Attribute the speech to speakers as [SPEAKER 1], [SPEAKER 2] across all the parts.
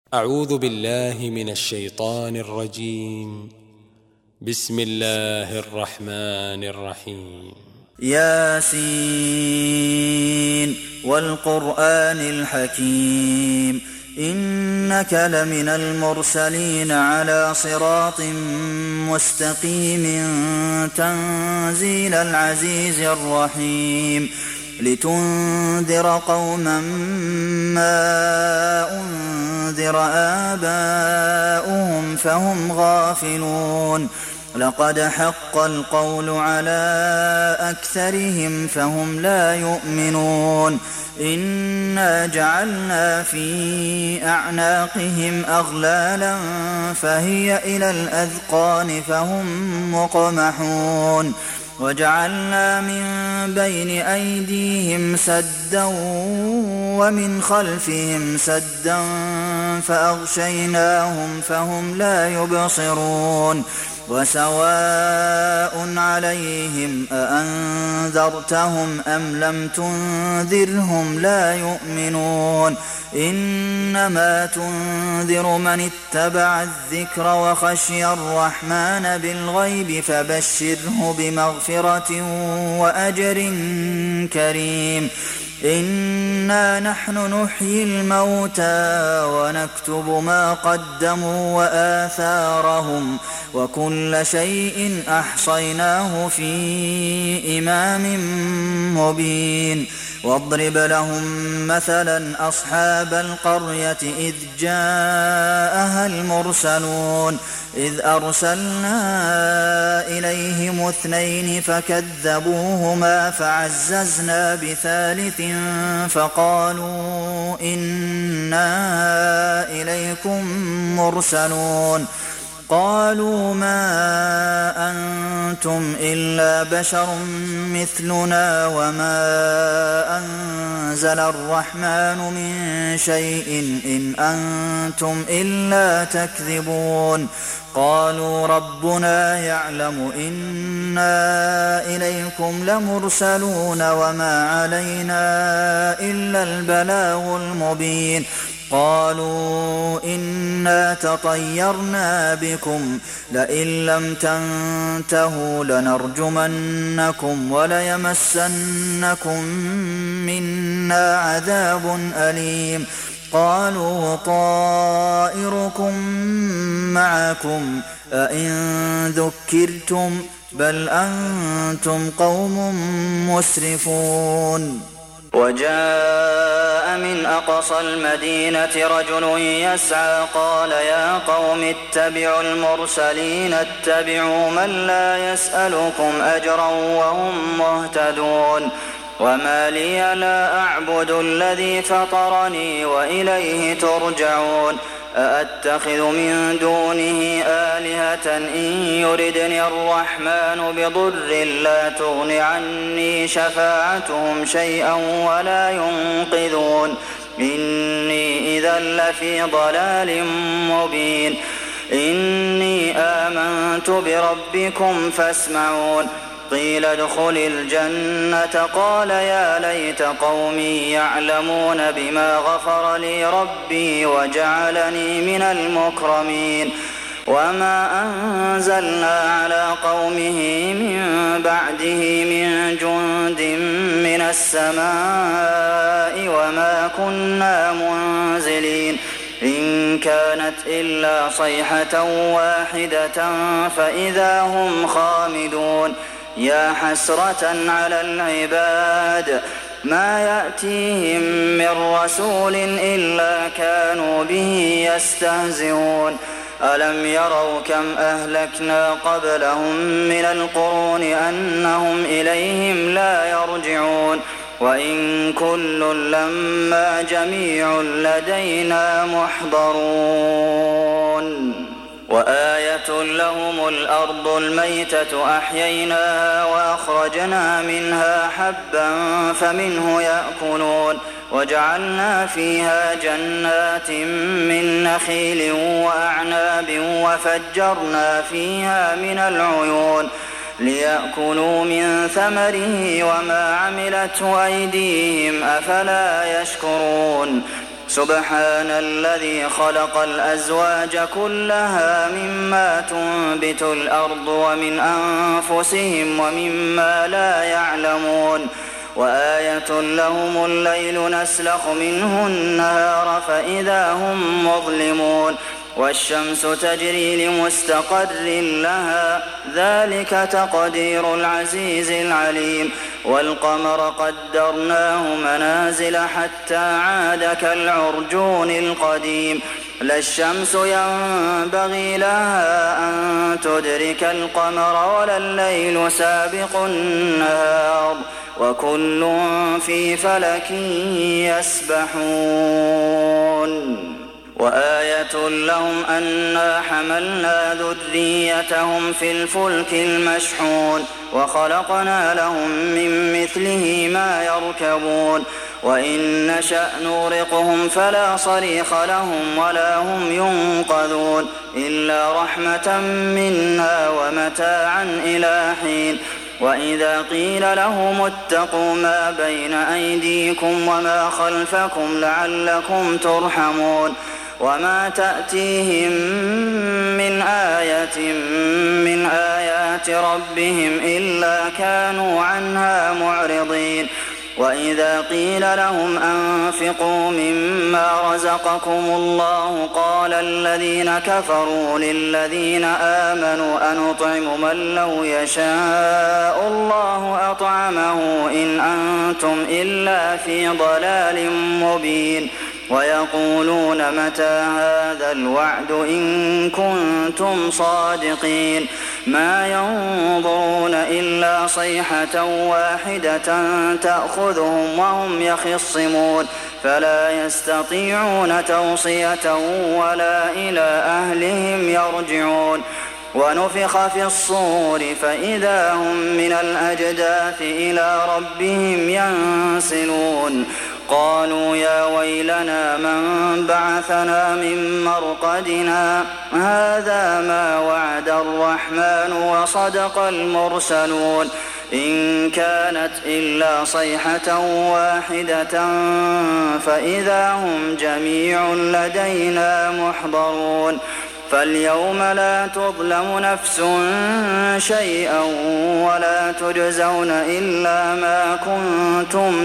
[SPEAKER 1] أعوذ بالله من الشيطان الرجيم. بسم الله الرحمن الرحيم.
[SPEAKER 2] ياسين والقرآن الحكيم إنك لمن المرسلين على صراط مستقيم تنزيل العزيز الرحيم لتنذر قوما ما أنذر آباؤهم فهم غافلون لقد حق القول على أكثرهم فهم لا يؤمنون إنا جعلنا في أعناقهم أغلالا فهي إلى الأذقان فهم مقمحون وجعلنا من بين أيديهم سدا ومن خلفهم سدا فأغشيناهم فهم لا يبصرون وسواء عليهم أأنذرتهم أم لم تنذرهم لا يؤمنون إنما تنذر من اتبع الذكر وخشي الرحمن بالغيب فبشره بمغفرة وأجر كريم إنا نحن نحيي الموتى ونكتب ما قدموا وآثارهم وكل شيء أحصيناه في إمام مبين واضرب لهم مثلا أصحاب القرية إذ جاءها المرسلون إذ أرسلنا إليهم اثنين فكذبوهما فعززنا بثالث فقالوا إنا إليكم مرسلون قالوا ما أنتم إلا بشر مثلنا وما أنزل الرحمن من شيء إن أنتم إلا تكذبون قالوا ربنا يعلم إنا إليكم لمرسلون وما علينا إلا البلاغ المبين قالوا إنا تطيرنا بكم لئن لم تنتهوا لنرجمنكم وليمسنكم منا عذاب أليم قالوا طائركم معكم أئن ذكرتم بل أنتم قوم مسرفون وجاء من أقصى المدينة رجل يسعى قال يا قوم اتبعوا المرسلين اتبعوا من لا يسألكم أجرا وهم مهتدون وما لي لا أعبد الذي فطرني وإليه ترجعون أأتخذ من دونه آلهة إن يردني الرحمن بضر لا تغن عني شفاعتهم شيئا ولا ينقذون إني إذا لفي ضلال مبين إني آمنت بربكم فاسمعون قيل ادخل الجنة قال يا ليت قومي يعلمون بما غفر لي ربي وجعلني من المكرمين وما أنزلنا على قومه من بعده من جند من السماء وما كنا منزلين إن كانت إلا صيحة واحدة فإذا هم خامدون يا حسرة على العباد ما يأتيهم من رسول إلا كانوا به يستهزئون ألم يروا كم أهلكنا قبلهم من القرون أنهم إليهم لا يرجعون وإن كل لما جميع لدينا محضرون وآية لهم الأرض الميتة أحييناها وأخرجنا منها حبا فمنه يأكلون وجعلنا فيها جنات من نخيل وأعناب وفجرنا فيها من العيون ليأكلوا من ثمره وما عملته أيديهم أفلا يشكرون سبحان الذي خلق الأزواج كلها مما تنبت الأرض ومن أنفسهم ومما لا يعلمون وآية لهم الليل نسلخ منه النهار فإذا هم مظلمون والشمس تجري لمستقر لها ذلك تقدير العزيز العليم والقمر قدرناه منازل حتى عاد كالعرجون القديم لا الشمس ينبغي لها أن تدرك القمر ولا الليل سابق النهار وكل في فلك يسبحون وآية لهم أنا حملنا ذريتهم في الفلك المشحون وخلقنا لهم من مثله ما يركبون وإن نشأ نغرقهم فلا صريخ لهم ولا هم ينقذون إلا رحمة منا ومتاعا إلى حين وإذا قيل لهم اتقوا ما بين أيديكم وما خلفكم لعلكم ترحمون وما تأتيهم من آية من آيات ربهم إلا كانوا عنها معرضين وإذا قيل لهم أنفقوا مما رزقكم الله قال الذين كفروا للذين آمنوا أنطعم من لو يشاء الله أطعمه إن أنتم إلا في ضلال مبين ويقولون متى هذا الوعد إن كنتم صادقين ما ينظرون إلا صيحة واحدة تأخذهم وهم يخصمون فلا يستطيعون توصية ولا إلى أهلهم يرجعون ونفخ في الصور فإذا هم من الأجداث إلى ربهم ينسلون قالوا يا ويلنا من بعثنا من مرقدنا هذا ما وعد الرحمن وصدق المرسلون إن كانت إلا صيحة واحدة فإذا هم جميع لدينا محضرون فاليوم لا تظلم نفس شيئا ولا تجزون إلا ما كنتم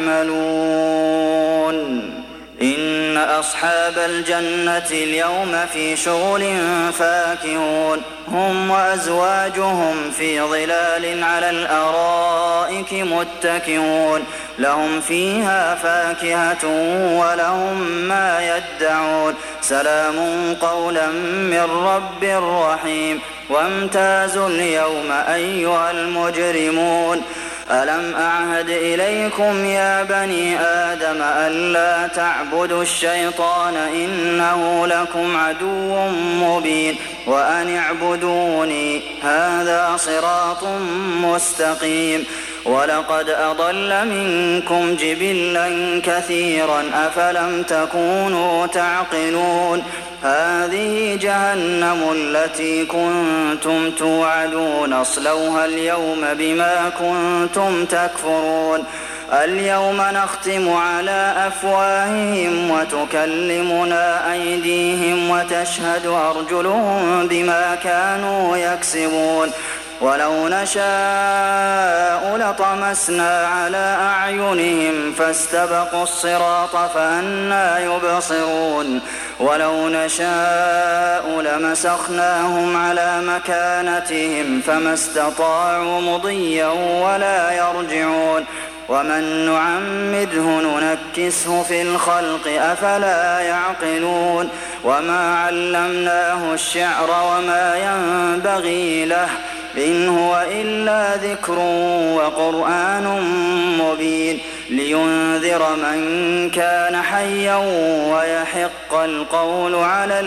[SPEAKER 2] تعملون إن أصحاب الجنة اليوم في شغل فاكهون هم وأزواجهم في ظلال على الأرائك متكئون لهم فيها فاكهة ولهم ما يدعون سلام قولا من رب رحيم وامتازوا اليوم أيها المجرمون ألم أعهد إليكم يا بني آدم ألا تعبدوا الشيطان إنه لكم عدو مبين وأن اعبدوني هذا صراط مستقيم ولقد أضل منكم جبلا كثيرا أفلم تكونوا تعقلون هذه جهنم التي كنتم توعدون اصلوها اليوم بما كنتم تكفرون اليوم نختم على أفواههم وتكلمنا أيديهم وتشهد أرجلهم بما كانوا يكسبون ولو نشاء لطمسنا على أعينهم فاستبقوا الصراط فأنى يبصرون ولو نشاء لمسخناهم على مكانتهم فما استطاعوا مضيا ولا يرجعون ومن نعمره ننكسه في الخلق أفلا يعقلون وما علمناه الشعر وما ينبغي له إن هو إلا ذكر وقرآن مبين لينذر من كان حيا ويحق القول على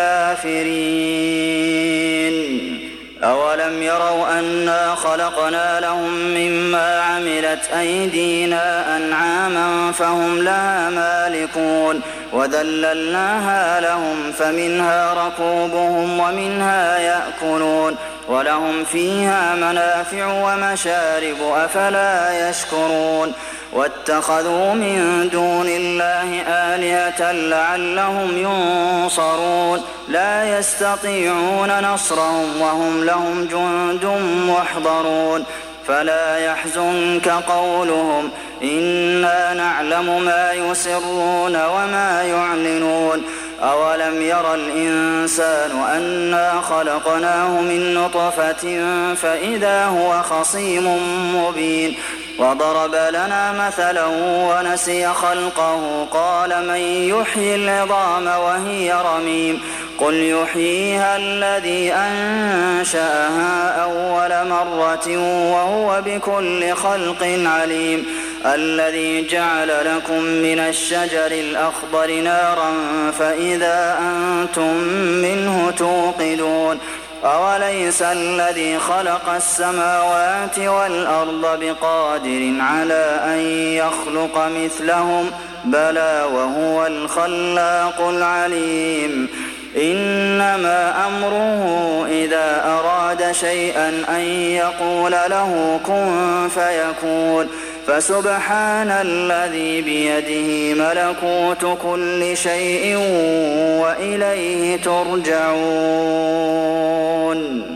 [SPEAKER 2] الكافرين أولم يروا أنا خلقنا لهم مما عملت أيدينا أنعاما فهم لها مالكون وذللناها لهم فمنها ركوبهم ومنها يأكلون ولهم فيها منافع ومشارب أفلا يشكرون واتخذوا من دون الله آلهة لعلهم ينصرون لا يستطيعون نصرهم وهم لهم جند محضرون فلا يحزنك قولهم إنا نعلم ما يسرون وما يعلنون أولم ير الإنسان أنا خلقناه من نطفة فإذا هو خصيم مبين وضرب لنا مثلا ونسي خلقه قال من يحيي العظام وهي رميم قل يحييها الذي أنشأها أول مرة وهو بكل خلق عليم الذي جعل لكم من الشجر الأخضر نارا فإذا أنتم منه توقدون أوليس الذي خلق السماوات والأرض بقادر على أن يخلق مثلهم بلى وهو الخلاق العليم إنما أمره إذا أراد شيئا أن يقول له كن فيكون فسبحان الذي بيده ملكوت كل شيء وإليه ترجعون